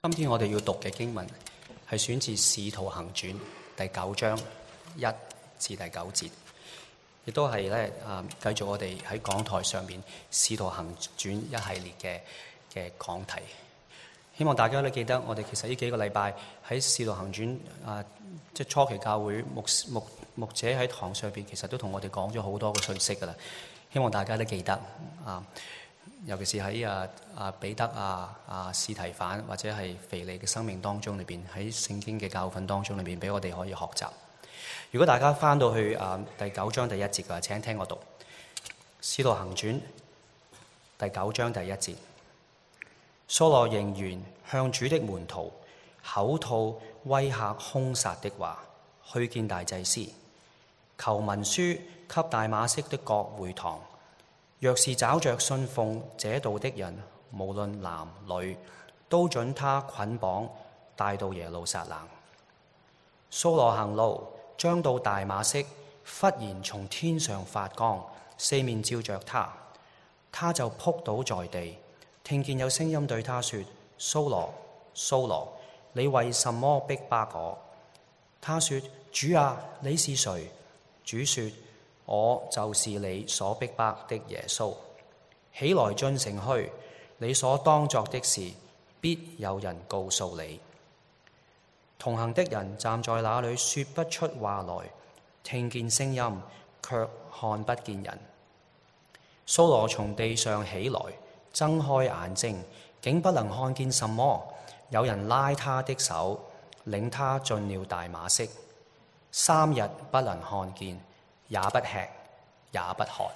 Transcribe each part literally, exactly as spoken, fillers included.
今天我哋要讀嘅經文係選自《使徒行傳》第九章一至第九節，亦都係咧啊，繼續我哋喺講台上面《使徒行傳》一系列嘅嘅講題。希望大家都記得，我哋其實呢幾個禮拜喺《使徒行傳》啊，即係初期教會牧牧牧者喺堂上邊，其實都同我哋講咗好多個信息噶啦。希望大家都記得啊。尤其是喺啊啊彼得啊啊司提反或者係腓利嘅生命當中裏邊，喺聖經嘅教訓當中裏邊，俾我哋可以學習。如果大家翻到去啊第九章第一節嘅話，請聽我讀《使徒行傳》第九章第一節。掃羅仍然向主的門徒口吐威嚇兇殺的話，去見大祭司，求文書給大馬色的各會堂。若是找着信奉這道的人，無論男女，都准他捆綁帶到耶路撒冷。掃羅行路，將到大馬色，忽然從天上發光，四面照着他，他就仆倒在地，聽見有聲音對他說：掃羅，掃羅，你為什麼逼迫我？他說：主啊，你是誰？主說：我就是你所逼迫的耶穌。起來進城去，你所當作的事，必有人告訴你。同行的人站在那裏，說不出話來，聽見聲音，卻看不見人。掃羅從地上起來，睜開眼睛，竟不能看見什麼。有人拉他的手，領他進了大馬色，三日不能看見，也不吃，也不喝。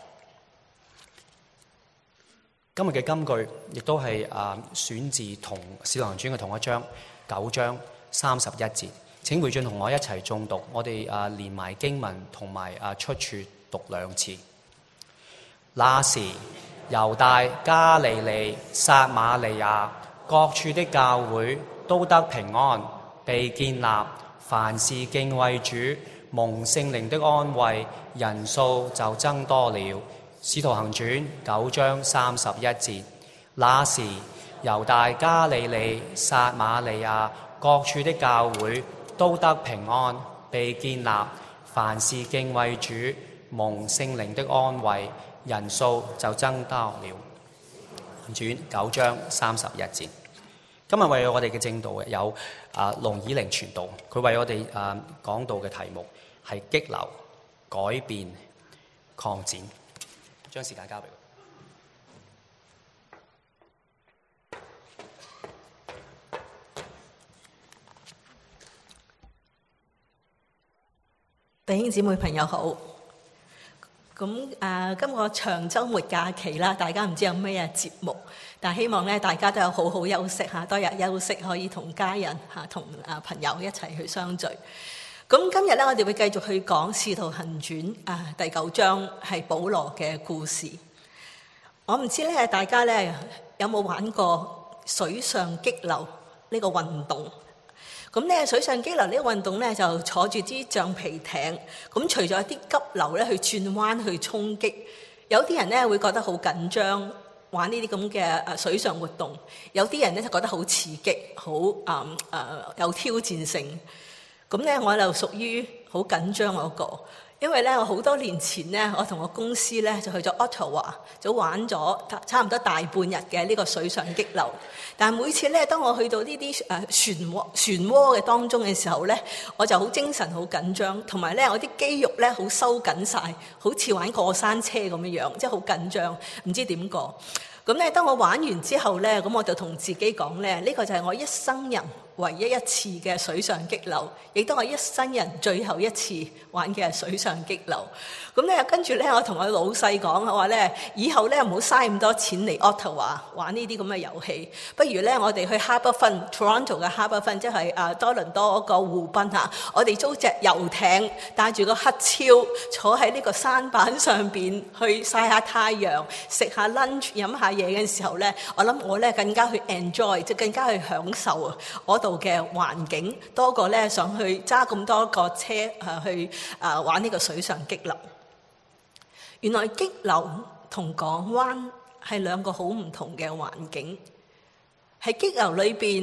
今日嘅金句亦都係啊選自同《使徒行傳》嘅同一章九章三十一節。請回進同我一齊誦讀，我哋啊連埋經文同埋啊出處讀兩次。那時，猶大、加利利、撒瑪利亞各處的教會都得平安，被建立，凡事敬畏主，蒙聖靈的安慰，人數就增多了。使徒行傳九章三十一節。那時，猶大、加利利、撒瑪利亞各處的教會都得平安，被建立，凡事敬畏主，蒙聖靈的安慰，人數就增多了。傳九章三十一節。今日為我哋嘅正道有啊龍以玲傳道，佢為我哋啊講道嘅題目係激流、改變、擴展。將時間交俾佢。 弟兄姊妹朋友好。咁啊，今個長週末假期啦，大家唔知有咩嘢節目，但希望咧大家都有好好休息嚇，多日休息可以同家人嚇、同啊朋友一齊去相聚。咁今日咧，我哋會繼續去講《使徒行傳》啊第九章，係保羅嘅故事。我唔知咧，大家咧有冇玩過水上激流呢個運動？咁咧水上激流呢個運動咧，就坐住啲橡皮艇，咁除咗一啲急流咧去轉彎去衝擊，有啲人咧會覺得好緊張，玩呢啲咁嘅誒水上活動；有啲人咧就覺得好刺激，好誒誒有挑戰性。咁咧我就屬於好緊張嗰個，因為咧我好多年前咧，我同我公司咧就去咗 Ottawa，就玩咗差唔多大半日嘅呢個水上激流。但係每次咧，當我去到呢啲誒漩渦漩渦嘅當中嘅時候咧，我就好精神、好緊張，同埋咧我啲肌肉咧好收緊晒，好似玩過山車咁樣樣，即係好緊張，唔知點過。咁咧，當我玩完之後咧，咁我就同自己講咧，呢個就係我一生人唯一一次嘅水上激流，亦都係一生人最後一次玩嘅水上激流。咁咧，跟住咧，我同我老細講，我話咧，以後咧唔好嘥咁多錢嚟 Ottawa 玩呢啲咁嘅遊戲，不如咧我哋去 Harbourfront Toronto 嘅 Harbourfront，即係啊多倫多嗰個湖濱嚇，我哋租隻遊艇，帶住個黑超，坐喺呢個山板上邊去曬下太陽，食下 lunch，飲下嘢嘅時候咧，我諗我咧更加去 enjoy，即係更加去享受啊嗰度嘅環境，多過咧上去揸咁多個車啊去啊玩呢個水上激流。原來激流同港灣係兩個好唔同嘅環境。喺激流裏邊，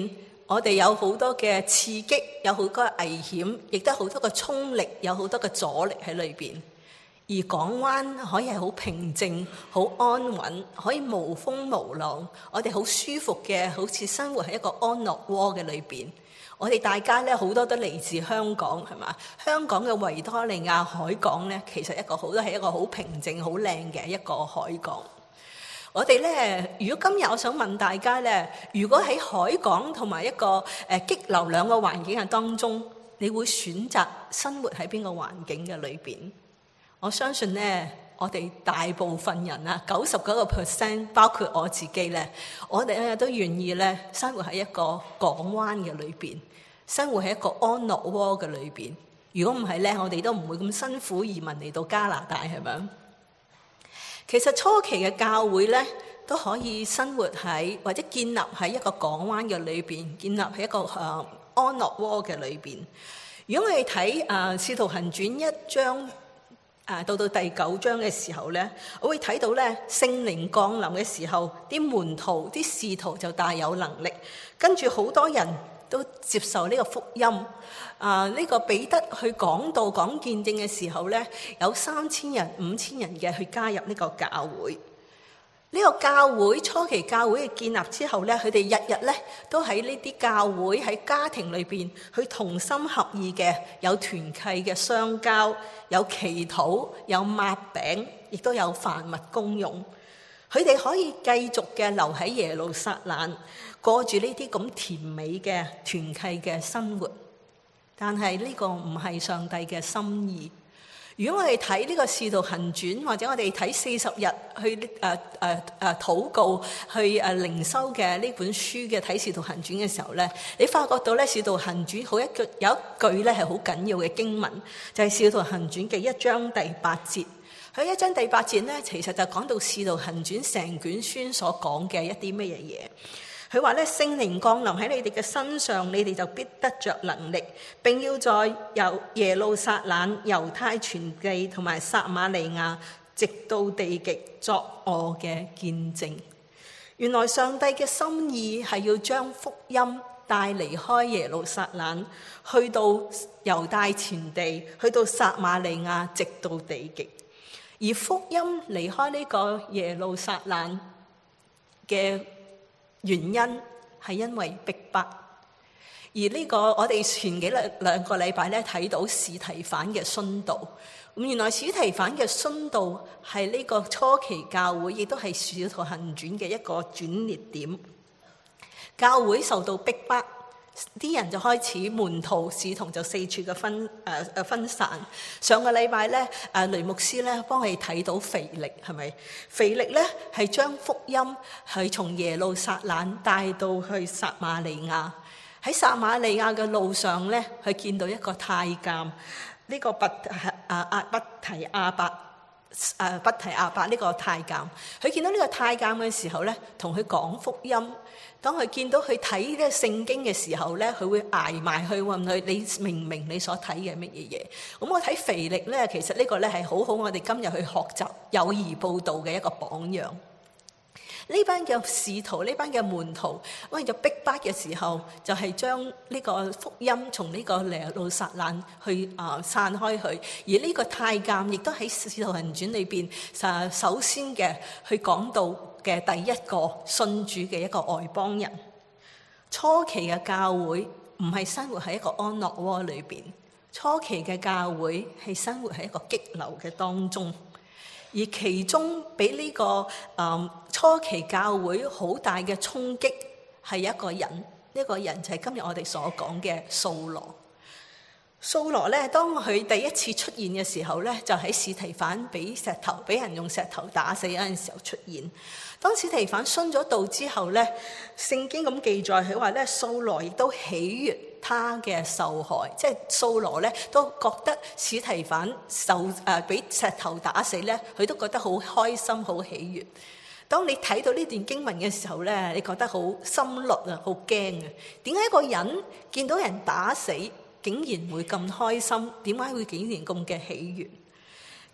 我哋有好多嘅刺激，有好多危險，亦都好多嘅衝力，有好多嘅阻力喺裏邊。而港灣可以係好平靜、好安穩，可以無風無浪，我哋好舒服嘅，好似生活喺一個安樂窩嘅裏邊。我哋大家咧好多都嚟自香港，係嘛？香港嘅維多利亞海港咧，其實一個好多係一個好平靜、好靚嘅一個海港。我哋咧，如果今日我想問大家咧，如果喺海港同埋一個誒激流兩個環境嘅當中，你會選擇生活喺邊個環境嘅裏邊？我相信咧，我哋大部分人啊，九十九個 percent， 包括我自己咧，我哋咧都願意咧生活喺一個港灣嘅裏邊，生活喺一個安樂窩嘅裏邊。如果唔係咧，我哋都唔會咁辛苦移民嚟到加拿大，係咪？其實初期嘅教會咧，都可以生活喺或者建立喺一個港灣嘅裏邊，建立喺一個誒安樂窩嘅裏邊。如果我哋睇誒《使徒行傳》一章。啊，到到第九章嘅時候咧，我會睇到咧聖靈降臨嘅時候，啲門徒、啲使徒就大有能力，跟住好多人都接受呢個福音。啊，呢個彼得去講道、講見證嘅時候咧，有三千人、五千人嘅去加入呢個教會。呢個教會初期教會嘅建立之後咧，佢哋日日咧都喺呢啲教會喺家庭裏邊去同心合意嘅，有團契嘅相交，有祈禱，有擘餅，亦都有飯物公用。佢哋可以繼續嘅留喺耶路撒冷，過住呢啲咁甜美嘅團契嘅生活。但係呢個唔係上帝嘅心意。如果我哋睇呢個《使徒行傳》，或者我哋睇四十日去誒誒誒禱告、去誒靈修嘅呢本書嘅睇《使徒行傳》嘅時候咧，你發覺到咧《使徒行傳》好一句有一句咧係好緊要嘅經文，就係、是《使徒行傳》嘅一章第八節。佢一章第八節咧，其實就講到《使徒行傳》成卷書所講嘅一啲乜嘢嘢。佢話咧，聖靈降臨喺你哋嘅身上，你哋就必得着能力，並要在由耶路撒冷、猶太全地同埋撒瑪利亞，直到地極作我嘅見證。原來上帝嘅心意係要將福音帶離開耶路撒冷，去到猶太全地，去到撒瑪利亞，直到地極。而福音離開呢個耶路撒冷嘅原因係因為逼迫，而呢個我哋前幾兩兩個禮拜咧睇到司提反嘅殉道。咁原來司提反嘅殉道係呢個初期教會，亦都係使徒行傳嘅一個轉捩點。教會受到逼迫，啲人就開始門徒使徒就四處嘅分誒誒、呃、分散。上個禮拜咧，誒雷牧師咧幫我哋睇到腓力係咪？腓力咧係將福音係從耶路撒冷帶到去撒瑪利亞。喺撒瑪利亞嘅路上咧，佢見到一個太監，呢、這個拔啊阿不提亞伯誒不提亞伯呢個太監。佢見到呢個太監嘅時候咧，同佢講福音。當佢見到佢睇呢個聖經嘅時候咧，佢會捱埋去問佢：你明唔明你所睇嘅乜嘢嘢？咁我睇腓力咧，其實呢個咧係好好我哋今日去學習友誼佈道嘅一個榜樣。呢班嘅使徒，呢班嘅門徒，為咗逼迫嘅時候，就係將呢個福音從呢個耶路撒冷去啊、呃、散開去。而呢個太監亦都喺使徒行傳裏邊，啊首先嘅去講到嘅第一個信主嘅一個外邦人。初期嘅教會唔係生活喺一個安樂窩裏邊，初期嘅教會係生活喺一個激流嘅當中。而其中俾呢、這個誒、嗯、初期教會好大嘅衝擊係一個人，呢、這個人就係今日我哋所講嘅掃羅。掃羅咧，當佢第一次出現嘅時候咧，就喺司提反俾石頭俾人用石頭打死嗰陣時候出現。當司提反殉咗道之後咧，聖經咁記載佢話咧，掃羅亦都喜悅他嘅受害，即係掃羅咧都覺得司提反受誒俾、呃、石頭打死咧，佢都覺得好開心好喜悅。當你睇到呢段經文嘅時候咧，你覺得好心律啊，好驚啊！點解一個人見到人打死竟然會咁開心？點解會竟然咁嘅喜悅？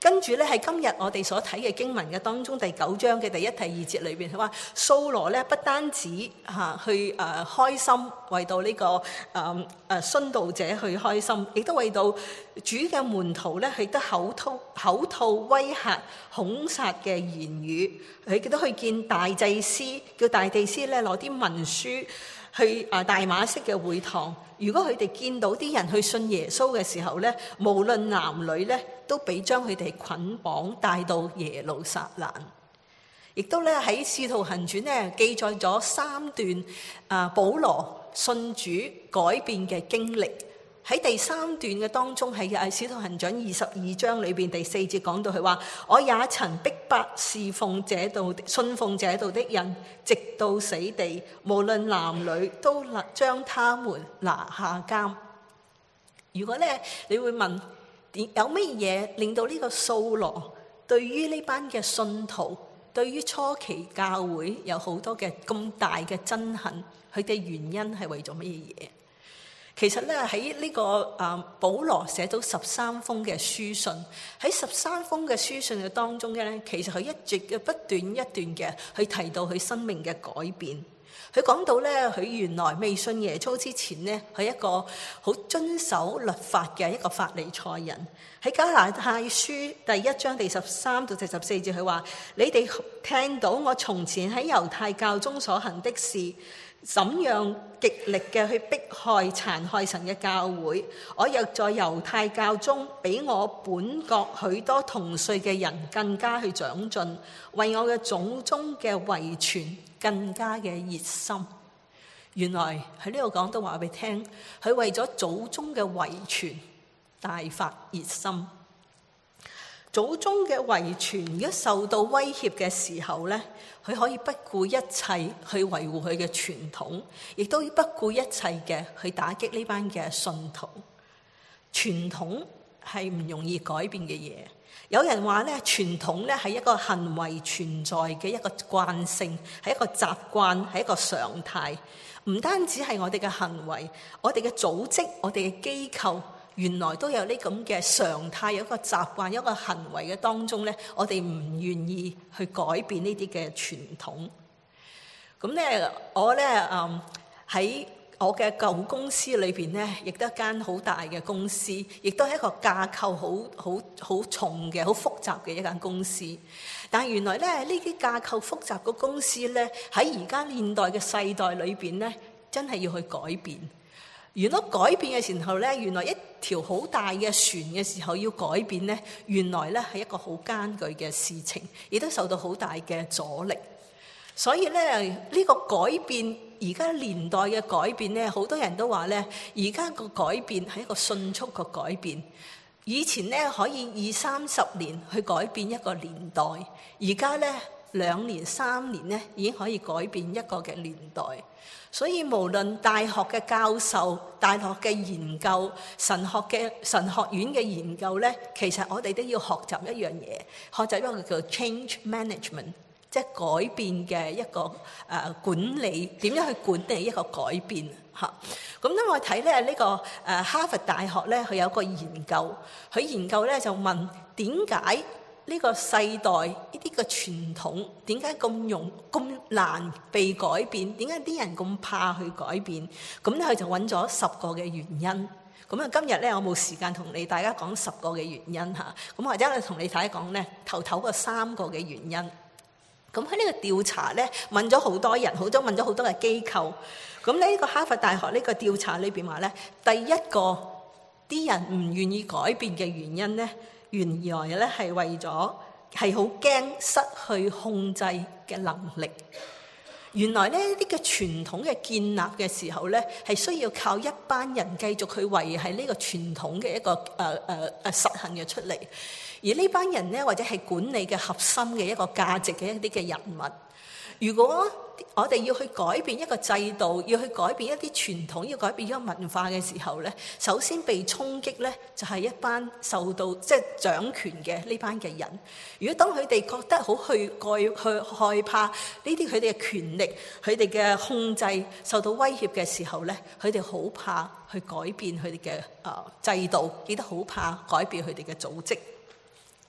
跟住咧喺今日我哋所睇嘅經文嘅當中第九章嘅第一、第二節裏邊，佢話掃羅咧不單止嚇去誒、呃、開心，為到呢、這個誒誒殉道者去開心，亦都為到主嘅門徒咧，佢都口吐口吐威嚇、恐殺嘅言語，佢亦都去見大祭司，叫大祭司咧攞啲文書去啊大馬色嘅會堂。如果佢哋見到啲人去信耶穌嘅時候咧，無論男女咧，都俾將佢哋捆綁帶到耶路撒冷。亦都咧喺《使徒行傳》咧記載咗三段啊保羅信主改變嘅經歷。喺第三段嘅當中，喺《啊使徒行傳》二十二章裏邊第四節講到佢話：我也曾逼迫侍奉這道信奉這道的人，直到死地，無論男女，都將他們拿下監。如果咧你會問點有乜嘢令到呢個掃羅對於呢班嘅信徒，對於初期教會有好多嘅咁大嘅憎恨，佢哋原因係為咗乜嘢？其實咧喺呢個啊保羅寫到十三封嘅書信，喺十三封嘅書信嘅當中咧，其實佢一直嘅不斷一段嘅去提到佢生命嘅改變。佢講到咧，佢原來未信耶穌之前呢，係一個好遵守律法嘅一個法利賽人。喺加拉太書第一章第十三到第十四節，佢話：你哋聽到我從前喺猶太教中所行的事，怎樣極力嘅去迫害殘害神嘅教會，我又在猶太教中比我本國許多同歲嘅人更加去長進，為我嘅祖宗嘅遺傳更加嘅熱心。原來喺呢度講到話俾你聽，佢為咗祖宗嘅遺傳大發熱心。祖宗嘅遺傳如果受到威脅嘅時候咧，佢可以不顧一切去維護佢嘅傳統，亦都不顧一切嘅去打擊呢班嘅信徒。傳統係唔容易改變嘅嘢。有人話咧，傳統咧係一個行為存在嘅一個慣性，係一個習慣，係一個常態。唔單止係我哋嘅行為，我哋嘅組織，我哋嘅機構，原來都有呢咁嘅常態，有一個習慣，有一個行為嘅當中咧，我哋唔願意去改變呢啲嘅傳統。咁咧，我咧誒喺我嘅舊公司裏邊咧，亦都一間好大嘅公司，亦都係一個架構好好好重嘅、好複雜嘅一間公司。但係原來咧，呢啲架構複雜嘅公司咧，喺而家現代嘅世代裏邊咧，真係要去改變。如果改變嘅時候咧，原來一條好大嘅船嘅時候要改變咧，原來咧係一個好艱巨嘅事情，亦都受到好大嘅阻力。所以咧，呢個改變，而家年代嘅改變咧，好多人都話咧，而家個改變係一個迅速嘅改變。以前咧可以二三十年去改變一個年代，而家咧兩年三年咧已經可以改變一個嘅年代。所以無論大學嘅教授、大學嘅研究、神學嘅神學院嘅研究咧，其實我哋都要學習一樣嘢，學習一個叫 change management， 即係改變嘅一個誒、呃、管理，點樣去管理一個改變嚇。咁當我睇咧呢個誒、呃、哈佛大學咧，佢有個研究，佢研究咧就問點解呢個世代呢啲嘅傳統點解咁容咁難被改變？點解啲人咁怕去改變？咁咧佢就揾咗十個嘅原因。咁啊今日咧我冇時間同你大家講十個嘅原因嚇。咁或者我同你大家講咧頭頭個三個嘅原因。咁喺呢個調查咧問咗好多人，好多問咗好多嘅機構。咁呢個哈佛大學呢個調查裏邊話咧，第一個啲人唔願意改變嘅原因咧，原來咧係為咗係好驚失去控制嘅能力。原來呢啲嘅傳統嘅建立嘅時候咧，係需要靠一班人繼續去維係呢個傳統嘅一個誒誒誒實行嘅出嚟。而呢班人咧，或者係管理嘅核心嘅一個價值嘅一啲嘅人物，如果我哋要去改變一個制度，要去改變一啲傳統，要改變一個文化嘅時候咧，首先被衝擊咧就係一班受到即係掌權嘅呢班嘅人。如果當佢哋覺得好去蓋去害怕呢啲佢哋嘅權力、佢哋嘅控制受到威脅嘅時候咧，佢哋好怕去改變佢哋嘅誒制度，亦都好怕改變佢哋嘅組織。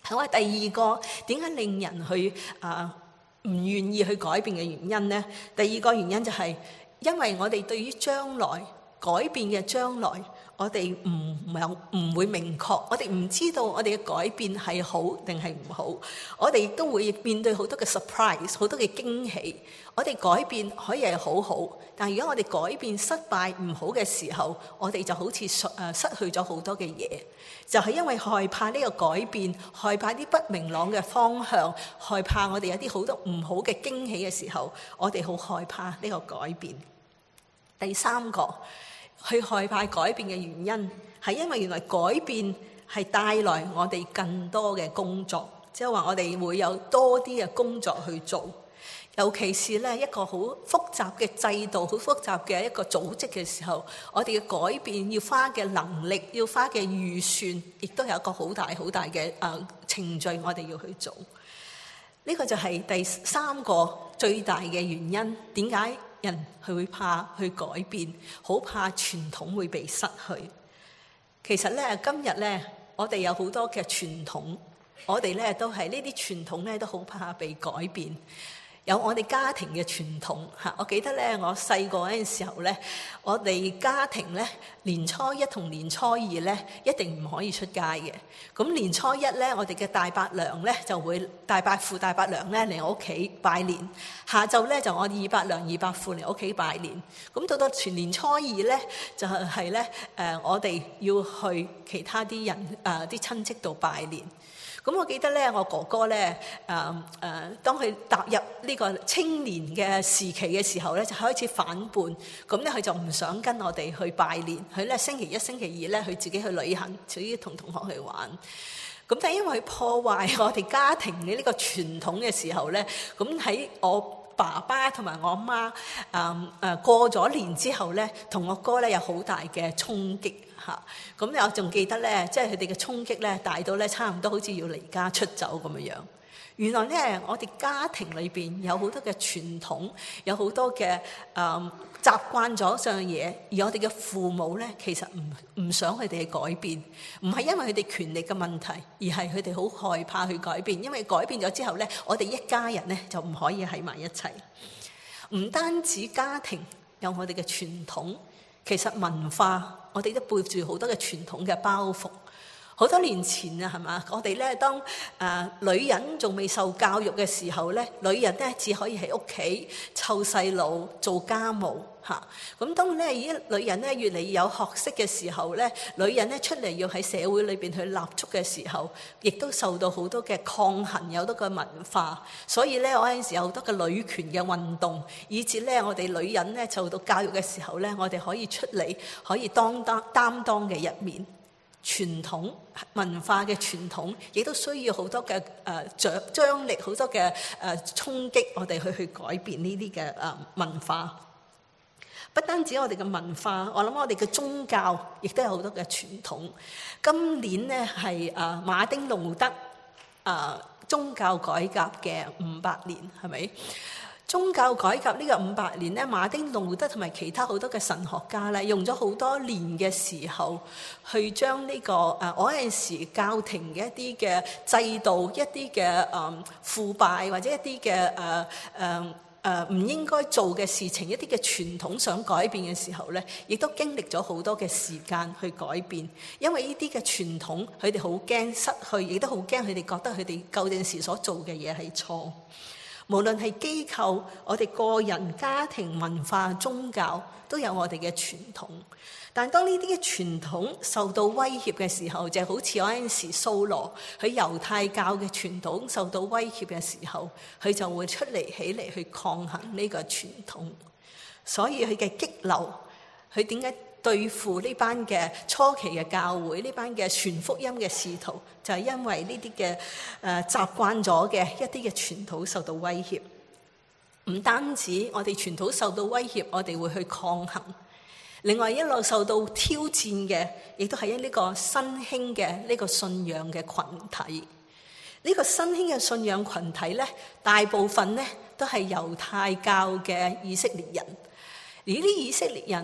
係話第二個點解令人去啊唔願意去改變嘅原因呢？第二個原因就係因為我哋對於將來改變嘅將來，我哋唔唔唔會明確，我哋唔知道我哋嘅改變係好定係唔好，我哋亦都會面對好多嘅 surprise， 好多嘅驚喜。我哋改變可以係好好，但係如果我哋改變失敗唔好嘅時候，我哋就好似誒失去咗好多嘅嘢，就係因為害怕呢個改變，害怕啲不明朗嘅方向，害怕我哋有啲好多唔好嘅驚喜嘅時候，我哋好害怕呢個改變。第三個去害怕改變嘅原因係因為原來改變係帶來我哋更多嘅工作，即係話我哋會有多啲嘅工作去做。尤其是咧一個好複雜嘅制度、好複雜嘅一個組織嘅時候，我哋嘅改變要花嘅能力、要花嘅預算，亦都有一個好大好大嘅誒程序，我哋要去做。呢個就係第三個最大嘅原因，點解人佢會怕去改變，好怕傳統會被失去。其實咧，今日咧，我哋有好多嘅傳統，我哋咧都係呢啲傳統咧都好怕被改變。有我哋家庭嘅傳統嚇，我記得咧，我細個嗰陣時候咧，我哋家庭咧年初一同年初二咧一定唔可以出街嘅。咁年初一咧，我哋嘅大伯娘咧就會大伯父大伯娘咧嚟我屋企拜年，下晝咧就我二伯娘二伯父嚟屋企拜年。咁到到全年初二咧，就係咧誒，我哋要去其他啲人誒啲親戚度拜年。咁我記得咧，我哥哥咧，誒、呃、誒、呃，當佢踏入呢個青年嘅時期嘅時候咧，就開始反叛。咁咧，佢就唔想跟我哋去拜年，佢咧星期一、星期二咧，佢自己去旅行，自己同同學去玩。咁但係因為佢破壞我哋家庭嘅呢個傳統嘅時候咧，咁喺我爸爸同埋我媽誒誒過咗年之後咧，同我哥咧有好大嘅衝擊。嚇！咁我仲記得咧，即係佢哋嘅衝擊咧，大到咧差唔多好似要離家出走咁樣樣。原來咧，我哋家庭裏邊有好多嘅傳統，有好多嘅誒習慣咗上嘅嘢，而我哋嘅父母咧，其實唔唔想佢哋去改變，唔係因為佢哋權力嘅問題，而係佢哋好害怕去改變，因為改變咗之後咧，我哋一家人咧就唔可以喺埋一齊。唔單止家庭有我哋嘅傳統，其實文化。我哋都背住好多嘅傳統嘅包袱。好多年前啊，係嘛？我哋咧當誒、呃、女人仲未受教育嘅時候咧，女人咧只可以喺屋企湊細路、做家務嚇。咁、啊、當咧而家女人咧越嚟越有學識嘅時候咧，女人咧出嚟要喺社會裏邊去立足嘅時候，亦都受到好多嘅抗衡，有好多嘅文化。所以咧，我嗰陣時有好多嘅女權嘅運動，以至咧我哋女人咧受到教育嘅時候咧，我哋可以出嚟，可以當擔擔當嘅一面。傳統文化嘅傳統，亦都需要好多嘅誒張張力，好多嘅誒衝擊，我哋去去改變呢啲嘅誒文化。不單止我哋嘅文化，我諗我哋嘅宗教亦都有好多嘅傳統。今年咧係誒馬丁路德誒宗教改革嘅五百年，係咪？宗教改革呢個五百年咧，馬丁路德同埋其他好多嘅神學家咧，用咗好多年嘅時候，去將呢個誒我嗰陣時教廷嘅一啲嘅制度、一啲嘅誒腐敗或者一啲嘅誒誒誒唔應該做嘅事情、一啲嘅傳統想改變嘅時候咧，亦都經歷咗好多嘅時間去改變，因為呢啲嘅傳統，佢哋好驚失去，亦都好驚佢哋覺得佢哋舊陣時所做嘅嘢係錯。無論係機構、我哋個人、家庭、文化、宗教，都有我哋嘅傳統。但當呢啲嘅傳統受到威脅嘅時候，就好似嗰陣時掃羅喺猶太教嘅傳統受到威脅嘅時候，佢就會出嚟起嚟去抗衡呢個傳統。所以佢嘅激流，佢點解對付呢班嘅初期嘅教會，呢班嘅傳福音嘅使徒，就係因為呢啲嘅誒習慣咗嘅一啲嘅傳統受到威脅。唔單止我哋傳統受到威脅，我哋會去抗衡。另外一路受到挑戰嘅，亦都係呢個新興嘅呢個信仰嘅群體。呢個新興嘅信仰群體咧，大部分咧都係猶太教嘅以色列人。而呢啲以色列人咧，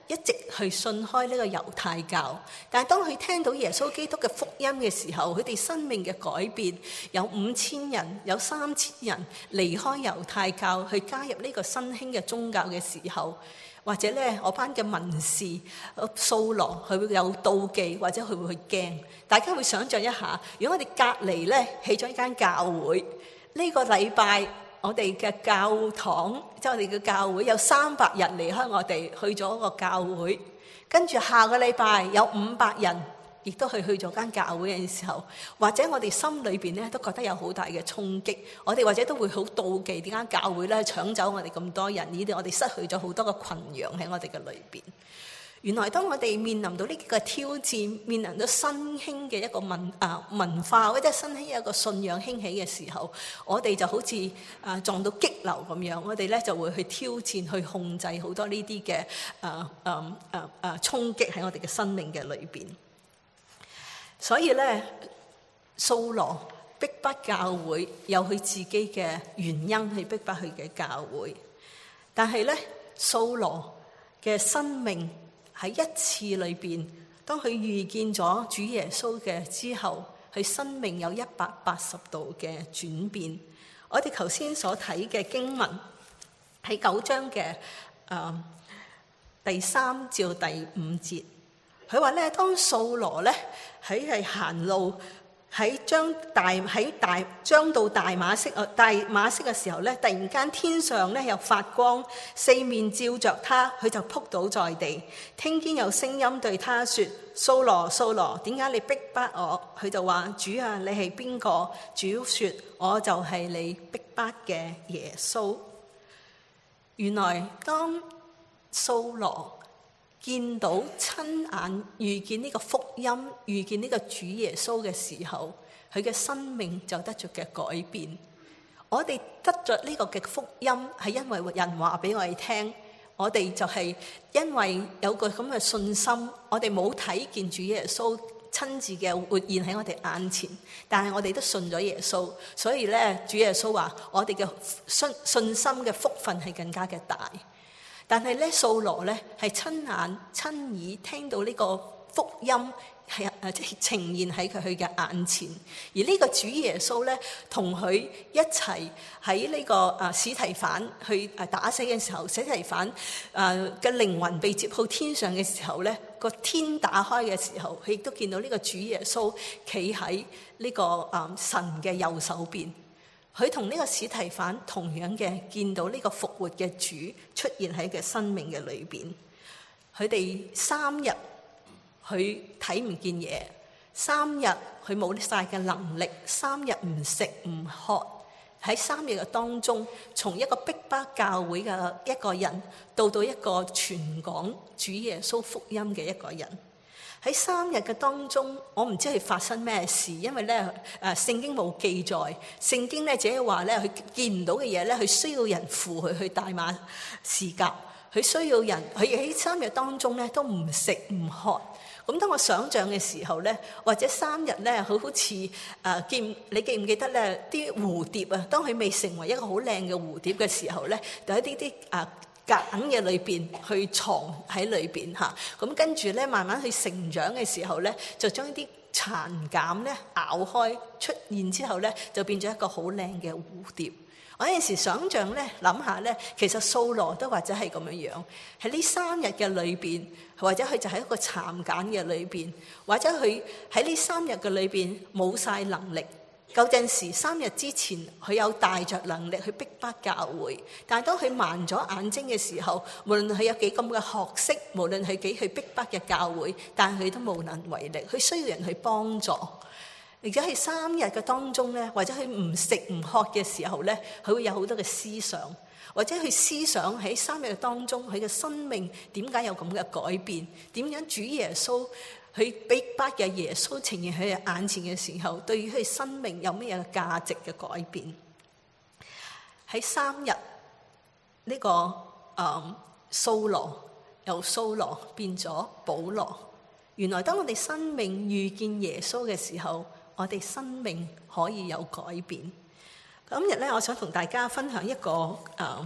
一直去信開呢個猶太教，但係當佢聽到耶穌基督嘅福音嘅時候，佢哋生命嘅改變，有五千人，有三千人離開猶太教去加入呢個新興嘅宗教嘅時候，或者咧我班嘅文士掃羅佢會有妒忌，或者佢會去驚。大家會想象一下，如果我哋隔離咧起咗一間教會，呢個禮拜我哋嘅教堂，即係我哋嘅教會有三百人離開我哋去咗個教會，跟住下個禮拜有五百人亦都去去咗間教會嘅時候，或者我哋心裏邊咧都覺得有好大嘅衝擊，我哋或者都會好妒忌點解教會咧搶走我哋咁多人，呢啲我哋失去咗好多個群羊喺我哋嘅裏邊。原來當我哋面臨到呢幾個挑戰，面臨到新興嘅一個文啊文化或者新興一個信仰興起嘅時候，我哋就好似啊撞到激流咁樣，我哋咧就會去挑戰、去控制好多呢啲嘅啊啊啊啊衝擊喺我哋嘅生命嘅裏邊。所以咧，掃羅逼迫教會有佢自己嘅原因去逼迫佢嘅教會，但係咧，掃羅嘅生命喺一次裏邊，當佢遇見咗主耶穌嘅之後，佢生命有一百八十度嘅轉變。我哋頭先所睇嘅經文喺九章嘅誒、呃、第三至到第五節，佢話咧，當掃羅咧喺係行路喺將大喺大將到大馬色啊大馬色嘅時候咧，突然間天上咧又發光，四面照着他，佢就仆倒在地。聽見有聲音對他說：掃羅，掃羅，點解你逼迫我？佢就話：主啊，你係邊個？主說：我就係你逼迫嘅耶穌。原來當掃羅見到親眼遇見呢個福音，遇見呢個主耶穌嘅時候，佢嘅生命就得着嘅改變。我哋得着呢個嘅福音，係因為人話俾我哋聽，我哋就係因為有個咁嘅信心，我哋冇睇見主耶穌親自嘅活現喺我哋眼前，但係我哋都信咗耶穌，所以咧，主耶穌話我哋嘅信信心嘅福分係更加嘅大。但係咧，掃羅咧係親眼親耳聽到呢個福音係誒即係呈現喺佢佢嘅眼前，而呢個主耶穌咧同佢一齊喺呢個啊司提反去誒打死嘅時候，司提反誒嘅靈魂被接到天上嘅時候咧，個天打開嘅時候，佢亦都見到呢個主耶穌企喺呢個啊神嘅右手邊。佢同呢個司提反同樣嘅見到呢個復活嘅主出現喺佢生命嘅裏邊。佢哋三日佢睇唔見嘢，三日佢冇晒嘅能力，三日唔食唔喝。喺三日嘅當中，從一個逼迫教會嘅一個人，到到一個傳講主耶穌福音嘅一個人。喺三日嘅當中，我唔知佢發生咩事，因為咧誒聖經冇記載，聖經咧只係話咧佢見唔到嘅嘢咧，佢需要人扶佢去大馬士革，佢需要人，佢喺三日當中咧都唔食唔喝。咁當我想象嘅時候咧，或者三日咧，佢好似誒見你記唔記得咧啲蝴蝶啊？當佢未成為一個好靚嘅蝴蝶嘅時候咧，就喺啲啲誒繭嘅裏邊去藏喺裏邊嚇，咁跟住咧慢慢去成長嘅時候咧，就將啲殘繭咧咬開出現之後咧，就變咗一個好靚嘅蝴蝶。我有陣時想像咧，諗下咧，其實掃羅都或者係咁樣樣，喺呢三日嘅裏邊，或者佢就喺一個殘繭嘅裏邊，或者佢喺呢三日嘅裏邊冇晒能力。舊陣時三日之前，佢有大着能力去逼迫教會，但係當佢盲咗眼睛嘅時候，無論佢有幾咁嘅學識，無論佢幾去逼迫嘅教會，但係佢都無能為力，佢需要人去幫助。而且喺三日嘅當中咧，或者佢唔食唔喝嘅時候咧，佢會有好多嘅思想，或者佢思想喺三日嘅當中，佢嘅生命點解有咁嘅改變？點樣主耶穌佢逼迫嘅耶穌呈現喺佢眼前嘅時候，對於佢生命有咩嘢價值嘅改變？喺三日呢、這個誒掃羅由掃羅變咗保羅。原來當我哋生命遇見耶穌嘅時候，我哋生命可以有改變。今日咧，我想同大家分享一個誒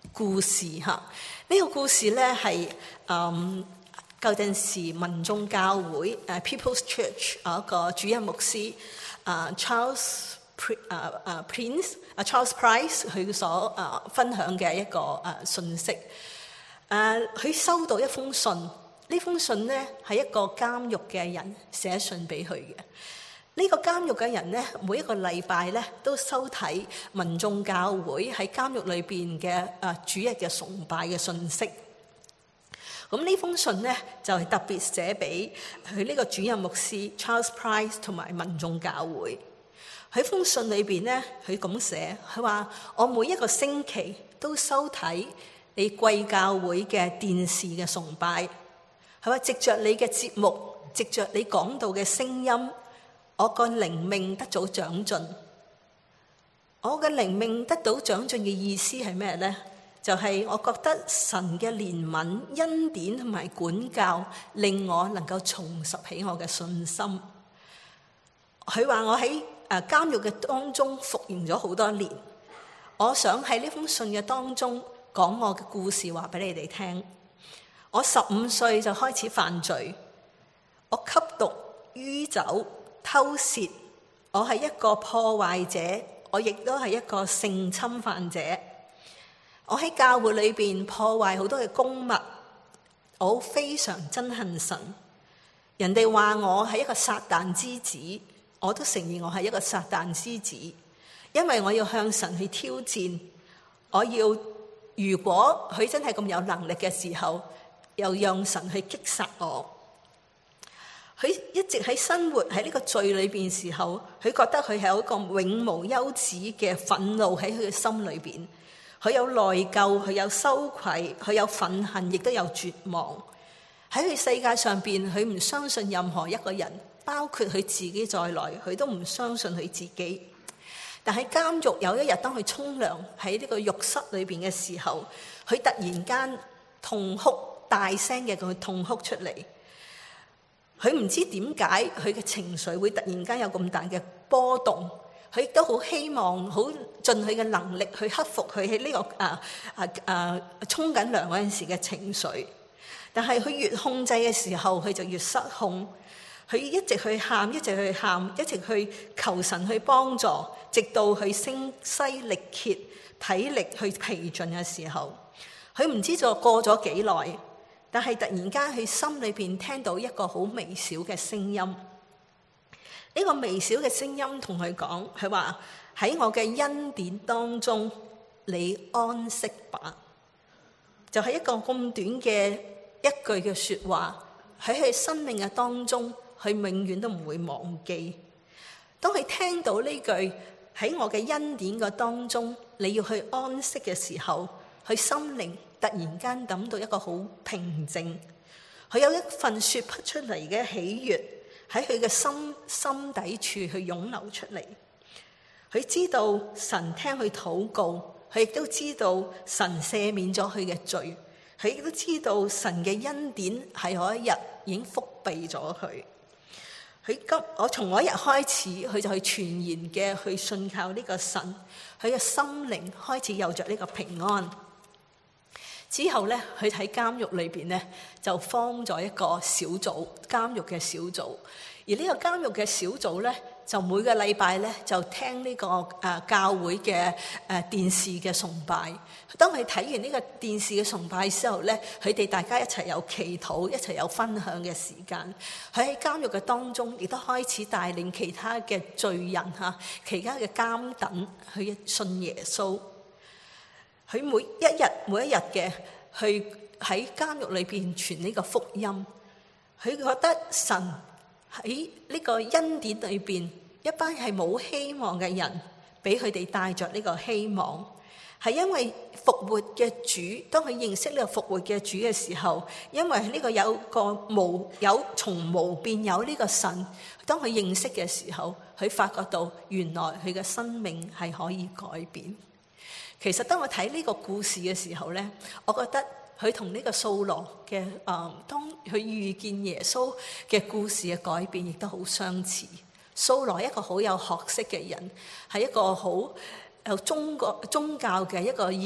故事嚇。呢、這個故事咧係誒舊陣時民眾教會誒 People's Church 啊一個主任牧師啊 Charles 啊啊 Prince 啊 Charles Price 佢所啊分享嘅一個啊信息。誒佢收到一封信，呢封信咧係一個監獄嘅人寫信俾佢嘅。呢個監獄嘅人咧，每一個禮拜咧都收睇民眾教會喺監獄裏邊嘅誒主日嘅崇拜嘅信息。咁呢封信咧就係特別寫俾佢呢個主任牧師 Charles Price 同埋民眾教會。喺封信裏邊咧，佢咁寫，佢話：我每一個星期都收睇你貴教會嘅電視嘅崇拜。佢話藉着你嘅節目，藉着你講道嘅聲音，我個靈命得到長進。我嘅靈命得到長進嘅意思係咩呢？就係、是、我覺得神嘅憐憫、恩典同埋管教，令我能夠重拾起我嘅信心。佢話我喺誒監獄嘅當中服刑咗好多年，我想喺呢封信嘅當中講我嘅故事，話俾你哋聽。我十五歲就開始犯罪，我吸毒、酗酒、偷竊，我係一個破壞者，我亦都係一個性侵犯者。我喺教會裏邊破壞好多嘅公物，我非常憎恨神。人哋話我係一個撒旦之子，我都承認我係一個撒旦之子，因為我要向神去挑戰。我要如果佢真係咁有能力嘅時候，又讓神去擊殺我。佢一直喺生活喺呢個罪裏邊時候，佢覺得佢係有一個永無休止嘅憤怒喺佢嘅心裏邊。佢有內疚，佢有羞愧，佢有憤恨，亦都有絕望。喺佢世界上邊，佢唔相信任何一個人，包括佢自己在內，佢都唔相信佢自己。但喺監獄有一日，當佢沖涼喺呢個浴室裏邊嘅時候，佢突然間痛哭，大聲嘅佢痛哭出嚟。佢唔知點解佢嘅情緒會突然間有咁大嘅波動。佢亦都好希望好盡佢嘅能力去克服佢喺呢個啊啊啊沖緊涼嗰陣時嘅情緒。但係佢越控制嘅時候，佢就越失控。佢一直去喊，一直去喊，一直去求神去幫助，直到佢聲嘶力竭、體力去疲盡嘅時候，佢唔知就過咗幾耐，但係突然間佢心裏邊聽到一個好微小嘅聲音。呢個微小嘅聲音同佢講，佢話喺我嘅恩典當中，你安息吧。就係一個咁短嘅一句嘅說話，喺佢生命嘅當中，佢永遠都唔會忘記。當佢聽到呢句喺我嘅恩典嘅當中，你要去安息嘅時候，佢心靈突然間感到一個好平靜，佢有一份說不出嚟嘅喜悅喺佢嘅心心底處去湧流出嚟。佢知道神聽佢禱告，佢亦都知道神赦免咗佢嘅罪，佢亦都知道神嘅恩典係嗰一日已經覆庇咗佢。佢今我從嗰日開始，佢就去全然嘅去信靠呢個神，佢嘅心靈開始有着呢個平安。之後咧，佢喺監獄裏邊咧就form咗一個小組，監獄嘅小組。而呢個監獄嘅小組咧，就每個禮拜咧就聽呢個誒教會嘅誒電視嘅崇拜。當佢睇完呢個電視嘅崇拜之後咧，佢哋大家一齊有祈禱，一齊有分享嘅時間。佢喺監獄嘅當中，亦都開始帶領其他嘅罪人嚇，其他嘅監等去信耶穌。佢每一日每一日嘅去喺監獄裏邊傳呢個福音，佢覺得神喺呢個恩典裏邊，一班係冇希望嘅人，俾佢哋帶着呢個希望，係因為復活嘅主。當佢認識呢個復活嘅主嘅時候，因為呢個有個無有從無變有呢個神，當佢認識嘅時候，佢發覺到原來佢嘅生命係可以改變。其實當我睇呢個故事嘅時候咧，我覺得佢同呢個掃羅嘅誒，當佢遇見耶穌嘅故事嘅改變，亦都好相似。掃羅一個好有學識嘅人，係一個好有宗國宗教嘅一個熱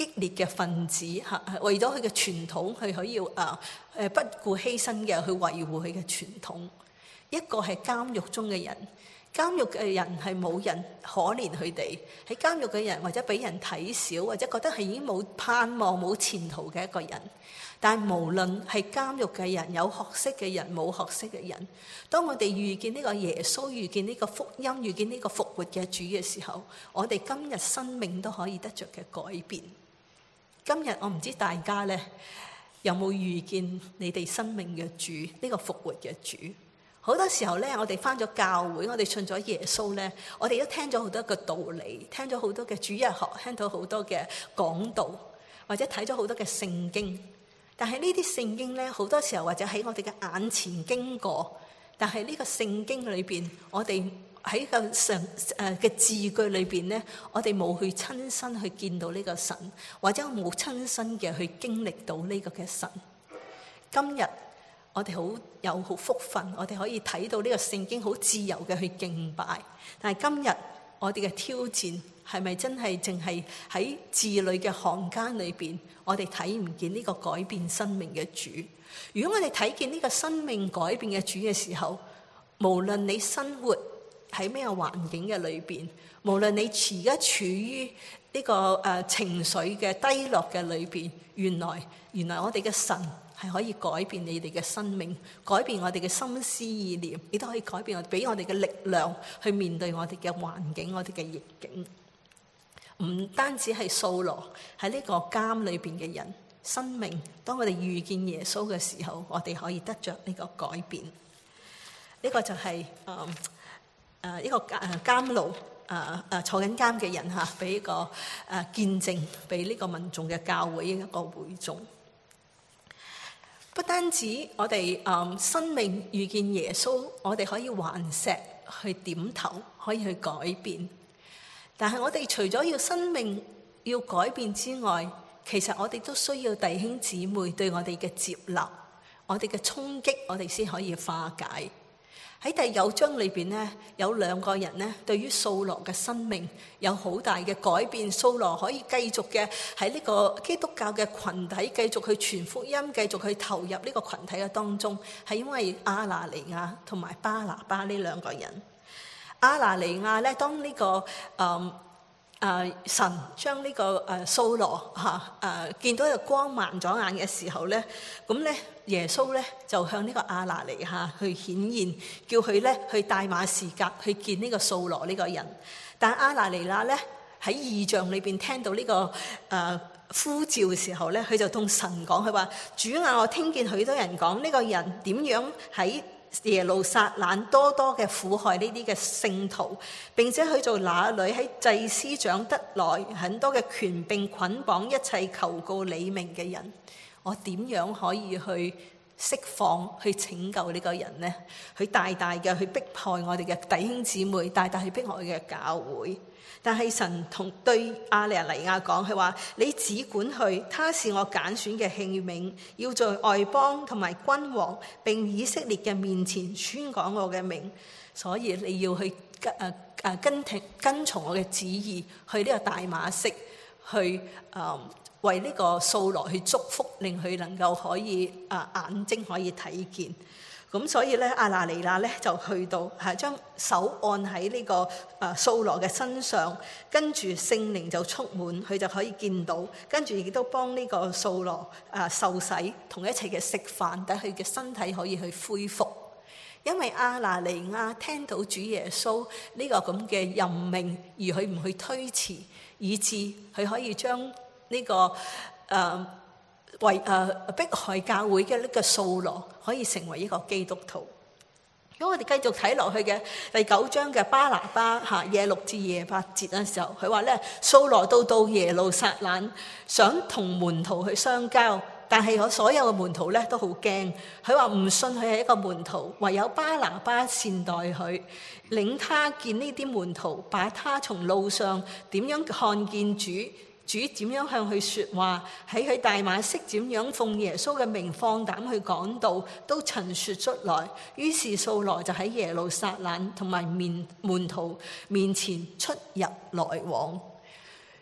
激烈嘅分子嚇，為咗佢嘅傳統，佢可以啊誒不顧犧牲嘅去維護佢嘅傳統。一個係監獄中嘅人，監獄嘅人係冇人可憐佢哋，喺監獄嘅人或者俾人睇小，或者覺得係已經冇盼望、冇前途嘅一個人。但係無論係監獄嘅人、有學識嘅人、冇學識嘅人，當我哋遇見呢個耶穌、遇見呢個福音、遇見呢個復活嘅主嘅時候，我哋今日生命都可以得着嘅改變。今日我唔知大家咧有冇遇見你哋生命嘅主，呢個復活嘅主。好多時候咧，我哋返咗教會，我哋信咗耶穌咧，我哋都聽咗好多嘅道理，聽咗好多嘅主日學，聽到好多嘅講道，或者睇咗好多嘅聖經。但係呢啲聖經咧，好多時候或者喺我哋嘅眼前經過，但係呢個聖經裏邊，我哋喺個上誒嘅字句裏邊咧，我哋冇去親身去見到呢個神，或者冇親身嘅去經歷到呢個嘅神。今日我哋好有好福分，我哋可以睇到呢個聖經好自由嘅去敬拜。但係今日我哋嘅挑戰係咪真係淨係喺字裏嘅行間裏邊，我哋睇唔見呢個改變生命嘅主？如果我哋睇見呢個生命改變嘅主嘅時候，無論你生活喺咩環境嘅裏邊，無論你而家處於呢個誒情緒嘅低落嘅裏邊，原來原來我哋嘅神係可以改變你哋嘅生命，改變我哋嘅心思意念，亦都可以改變我哋，俾我哋嘅力量去面對我哋嘅環境，我哋嘅逆境。唔單止係掃羅喺呢個監裏邊嘅人生命，當我哋遇見耶穌嘅時候，我哋可以得着呢個改變。呢、這個就係誒誒一個誒監牢誒誒坐緊監嘅人嚇，俾一個誒、呃、見證俾呢個民眾嘅教會一個會眾。不單止我哋誒、呃、生命遇見耶穌，我哋可以頑石去點頭，可以去改變。但係我哋除咗要生命要改變之外，其實我哋都需要弟兄姊妹對我哋嘅接納，我哋嘅衝擊，我哋先可以化解。喺第九章裏邊呢，有兩個人呢，對於掃羅嘅生命有好大嘅改變。掃羅可以繼續嘅喺呢個基督教嘅群體繼續去傳福音，繼續去投入呢個群體嘅當中，係因為亞拿尼亞同埋巴拿巴呢兩個人。亞拿尼亞咧，當呢、這個誒誒、呃呃、神將呢、這個誒掃羅嚇誒見到一個光盲咗眼嘅時候咧，咁咧耶穌咧就向呢個亞拿尼亞去顯現，叫佢咧去大馬士革去見呢個掃羅呢個人。但亞拿尼亞咧喺異象裏邊聽到呢、這個誒、呃、呼召嘅時候咧，佢就同神講，佢話：主啊，我聽見許多人講呢、這個人點樣喺耶路撒冷多多嘅苦害呢啲嘅聖徒，並且去做那裏喺祭司長得來很多嘅權柄捆綁一切求告你名嘅人，我點樣可以去釋放去拯救呢個人呢？佢大大嘅去迫害我哋嘅弟兄姊妹，大大去迫害我哋嘅教會。但係神同對亞拿尼亞講，佢話：你只管去，他是我揀選嘅器皿，要在外邦同埋君王並以色列嘅面前宣講我嘅名。所以你要去跟誒誒跟聽跟從我嘅旨意，去呢個大馬色，去誒、呃、為呢個掃羅去祝福，令佢能夠可以誒、呃、眼睛可以睇見。咁所以咧，亞拿尼亞咧就去到係將手按喺呢個誒掃羅嘅身上，跟住聖靈就充滿，佢就可以見到，跟住亦都幫呢個掃羅誒受洗，同一齊嘅食飯，等佢嘅身體可以去恢復。因為亞拿尼亞聽到主耶穌呢個咁嘅任命，而佢唔去推辭，以致佢可以將呢、這個誒。呃為誒、呃、迫害教會嘅呢個掃羅可以成為一個基督徒。如果我哋繼續睇落去嘅第九章嘅巴拿巴嚇廿六至廿八節嘅時候，佢話咧，掃羅到到耶路撒冷，想同門徒去相交，但係我所有嘅門徒咧都好驚。佢話唔信佢係一個門徒，唯有巴拿巴善待佢，領他見呢啲門徒，把他從路上點樣看見主。主點樣向佢說話，喺佢大馬色點樣奉耶穌嘅名放膽去講道，都陳說出來。於是掃羅就喺耶路撒冷同埋面門徒面前出入來往。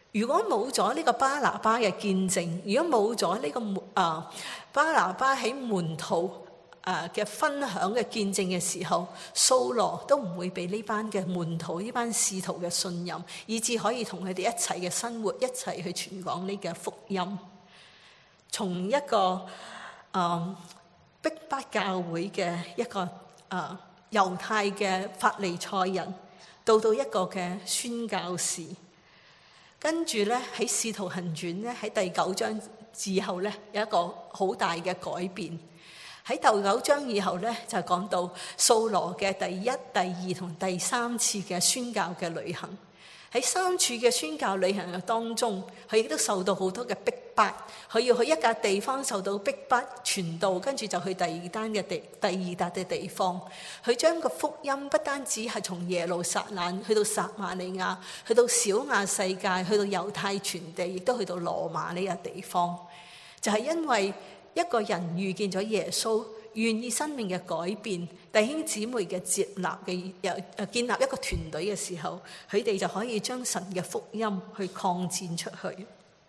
如果冇咗呢個巴拿巴嘅見證，如果冇咗呢個啊、呃、巴拿巴喺門徒啊嘅分享嘅見證嘅時候，掃羅都唔會俾呢班嘅門徒、呢班使徒嘅信任，以致可以同佢哋一齊嘅生活，一齊去傳講呢個福音。從一個啊逼迫教會嘅一個啊猶太嘅法利賽人，到到一個嘅宣教士。跟住咧喺《使徒行傳》咧喺第九章之後咧有一個好大嘅改變。喺第九章以後咧就講到掃羅嘅第一、第二同第三次嘅宣教嘅旅行。喺三處嘅宣教旅行嘅當中，佢亦都受到好多嘅逼迫。佢要去一笪地方受到逼迫傳道，跟住就去第二單嘅地第二笪嘅地方。佢將個福音不單止係從耶路撒冷去到撒瑪利亞，去到小亞世界，去到猶太全地，亦都去到羅馬呢個地方。就係因為一個人遇見咗耶穌，願意生命嘅改變，弟兄姊妹嘅接納嘅又誒建立一個團隊嘅時候，佢哋就可以將神嘅福音去擴展出去。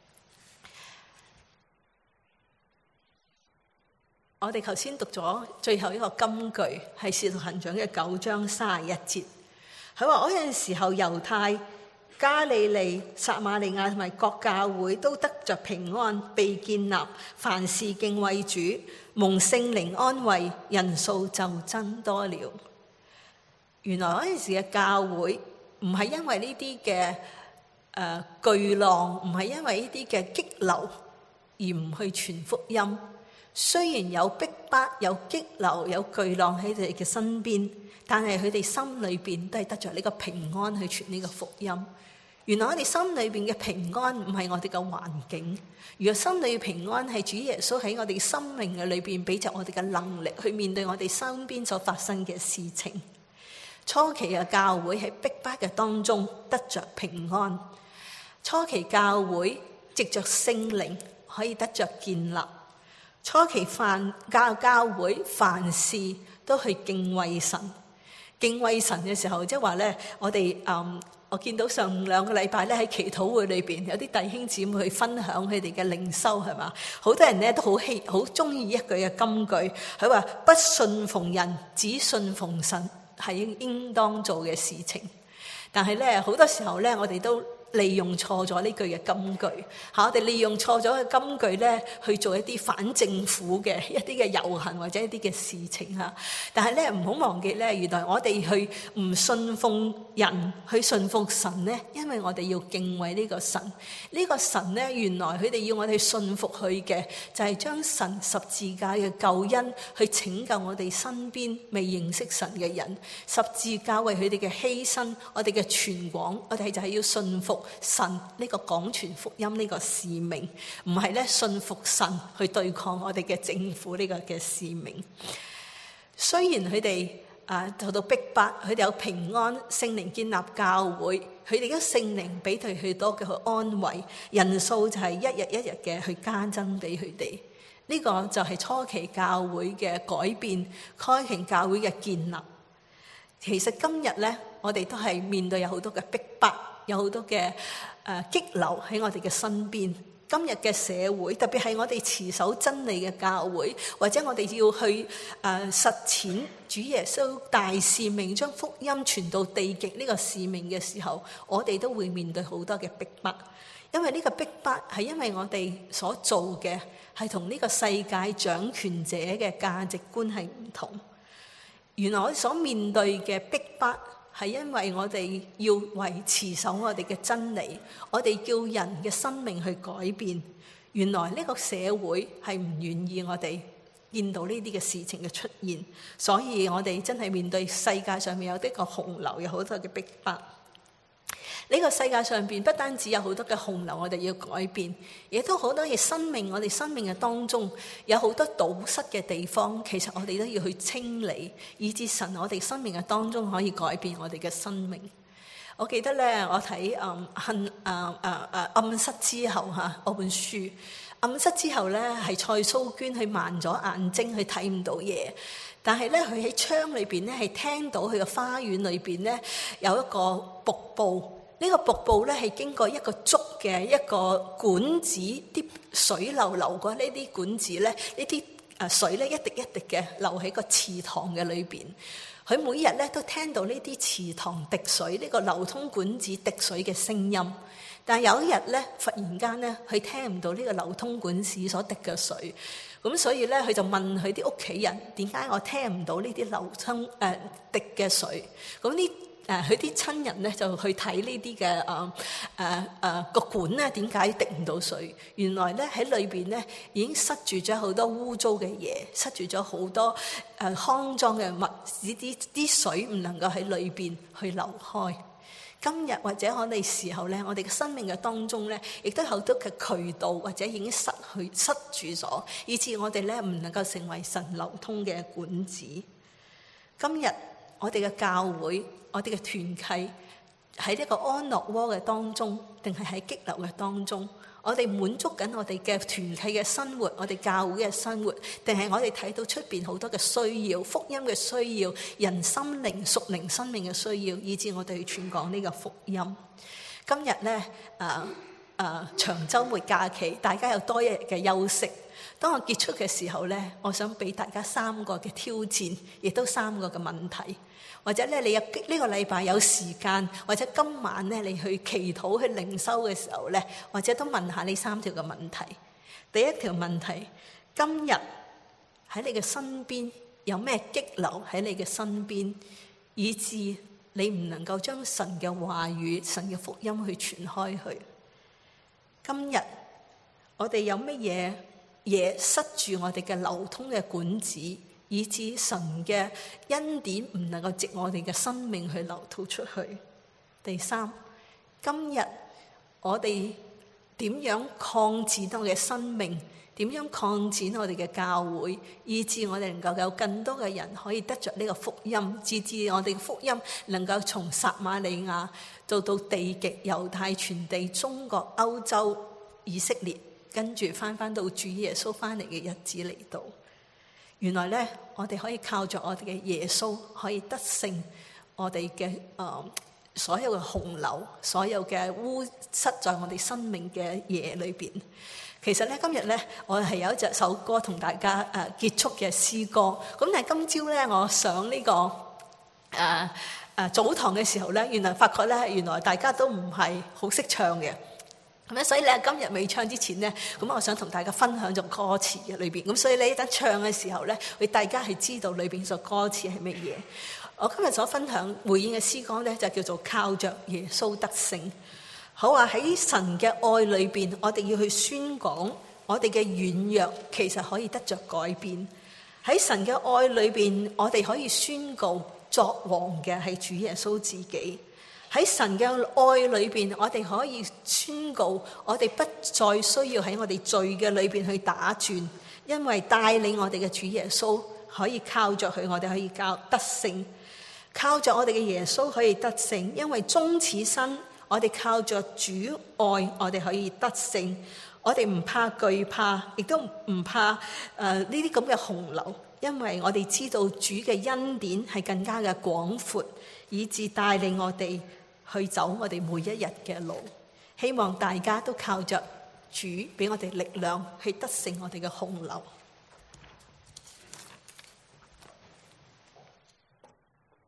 我哋頭先讀咗最後一個金句，係《使徒行傳》嘅九章三十一節。佢話嗰陣時候，猶太、加利利、撒瑪利亞同埋各教會都得着平安，被建立，凡事敬畏主，蒙聖靈安慰，人數就增多了。原來嗰陣時嘅教會唔係因為呢啲嘅誒巨浪，唔係因為呢啲嘅激流而唔去傳福音。雖然有逼迫、有激流、有巨浪喺佢哋嘅身邊，但係佢哋心裏邊都係得着呢個平安去傳呢個福音。原來我哋心裏邊嘅平安唔係我哋嘅環境，如果心裏平安係主耶穌喺我哋生命嘅裏邊俾着我哋嘅能力去面對我哋身邊所發生嘅事情。初期嘅教會喺逼迫嘅當中得着平安，初期教會藉着聖靈可以得着建立。初期凡教教會凡事都去敬畏神，敬畏神嘅時候，即係話咧，我哋嗯，我見到上兩個禮拜咧喺祈禱會裏邊，有啲弟兄姊妹去分享佢哋嘅靈修，係嘛？好多人咧都好希好中意一句嘅金句，佢話不信奉人，只信奉神，係應當做嘅事情。但係咧好多時候咧，我哋都利用錯咗呢句嘅金句嚇，我哋利用錯咗嘅金句咧，去做一啲反政府嘅一啲嘅遊行或者一啲嘅事情嚇。但係咧唔好忘記咧，原來我哋去唔信奉人，去信奉神咧，因為我哋要敬畏呢個神。呢個神咧，原來佢哋要我哋信服佢嘅，就係將神十字架嘅救恩去拯救我哋身邊未認識神嘅人。十字架為佢哋嘅犧牲，我哋嘅傳廣，我哋就係要信服神呢個廣傳福音呢個使命，唔係咧信服神去對抗我哋嘅政府呢個嘅使命。雖然佢哋啊受到逼迫，佢哋有平安，聖靈建立教會，佢哋嘅聖靈俾佢去多嘅去安慰，人數就係一日一日嘅去加增俾佢哋。呢、這個就係初期教會嘅改變，開啟教會嘅建立。其實今日咧，我哋都係面對有好多嘅逼迫。有好多嘅誒激流喺我哋嘅身邊。今日嘅社會，特別係我哋持守真理嘅教會，或者我哋要去誒、呃、實踐主耶穌大使命，將福音傳到地極呢個使命嘅時候，我哋都會面對好多嘅逼迫。因為呢個逼迫係因為我哋所做嘅係同呢個世界掌權者嘅價值觀係唔同。原來我所面對嘅逼迫，係因為我哋要維持守我哋嘅真理，我哋叫人嘅生命去改變。原來呢個社會係唔願意我哋見到呢啲嘅事情嘅出現，所以我哋真係面對世界上面有呢個洪流，有好多嘅逼迫。呢個世界上邊不單止有好多嘅洪流，我哋要改變，亦都好多嘅生命，我哋生命嘅當中有好多堵塞嘅地方，其實我哋都要去清理，以致神我哋生命嘅當中可以改變我哋嘅生命。我記得咧，我睇嗯恨啊啊啊暗室之後嚇嗰本書，暗室之後咧係蔡蘇娟去盲咗眼睛，去睇唔到嘢。但係咧，佢喺窗裏邊咧係聽到佢嘅花園裏邊咧有一個瀑布。 呢個瀑布咧係經過一個竹嘅一個管子，啲水流流過呢啲管子咧，呢啲誒水咧一滴一滴嘅流喺個池塘嘅裏邊。佢每日咧都聽到呢啲池塘滴水，呢個流通管子滴水嘅聲音。但係有一日咧，忽然間咧，佢聽唔到呢個流通管子所滴嘅水，咁所以咧，佢就問佢啲屋企人：點解我聽唔到呢啲流通誒、呃、滴嘅水？咁呢誒佢啲親人咧就去睇呢啲嘅誒誒誒個管咧點解滴唔到水？原來咧喺裏邊咧已經塞住咗好多污糟嘅嘢，塞住咗好多誒骯髒嘅物，使啲啲水唔能夠喺裏邊去流開。今日或者我哋時候咧，我哋嘅生命嘅當中咧，亦都有好多嘅渠道或者已經失去塞住咗，以致我哋咧唔能夠成為神流通嘅管子。今日我哋嘅教會，我哋嘅團契喺呢個安樂窩嘅當中，定係喺激流嘅當中？我哋滿足緊我哋嘅團契嘅生活，我哋教會嘅生活，定係我哋睇到出邊好多嘅需要、福音嘅需要、人心靈、屬靈生命嘅需要，以致我哋去傳講呢個福音。今日咧，誒誒長週末假期，大家有多一日嘅休息。當我結束嘅時候咧，我想俾大家三個嘅挑戰，亦都三個嘅問題。或者咧，你有呢個禮拜有時間，或者今晚咧，你去祈禱去靈修嘅時候咧，或者都問下呢三條嘅問題。第一條問題：今日喺你嘅身邊有咩激流喺你嘅身邊，以致你唔能夠將神嘅話語、神嘅福音去傳開去？今日我哋有乜嘢嘢塞住我哋嘅流通嘅管子，以致神嘅恩典唔能夠藉我哋嘅生命去流吐出去？第三，今日我哋點樣擴展我嘅生命？點樣擴展我哋嘅教會，以致我哋能夠有更多嘅人可以得着呢個福音，以致我哋嘅福音能夠從撒瑪利亞做到地極、猶太全地、中國、歐洲、以色列，跟住翻翻到主耶穌翻嚟嘅日子嚟到。原來咧，我哋可以靠着我哋嘅耶穌，可以得勝我哋嘅誒所有嘅洪流，所有嘅污塞在我哋生命嘅嘢裏邊。其實咧，今日咧，我係有一隻首歌同大家誒、呃、結束嘅詩歌。咁但係今朝咧，我上呢、這個誒誒、呃呃、早堂嘅時候咧，原來發覺咧，原來大家都唔係好識唱嘅。咁咧，所以咧，今日未唱之前咧，咁我想同大家分享咗歌詞嘅裏邊。咁所以你一陣唱嘅時候咧，會大家係知道裏邊首歌詞係乜嘢。我今日所分享回應嘅詩歌咧，就叫做靠着耶穌得勝。好啊！喺神嘅愛裏邊，我哋要去宣講我哋嘅軟弱，其實可以得着改變。喺神嘅愛裏邊，我哋可以宣告作王嘅係主耶穌自己。喺神嘅愛裏邊，我哋可以宣告我哋不再需要喺我哋罪嘅裏邊去打轉，因為帶領我哋嘅主耶穌可以靠着佢，我哋可以靠得勝。靠着我哋嘅耶穌可以得勝，因為終此生。我哋靠着主愛，我哋可以得勝。我哋唔怕懼怕，亦都唔怕誒呢啲咁嘅洪流，因為我哋知道主嘅恩典係更加嘅廣闊，以致帶領我哋去走我哋每一日嘅路。希望大家都靠着主俾我哋力量去得勝我哋嘅洪流。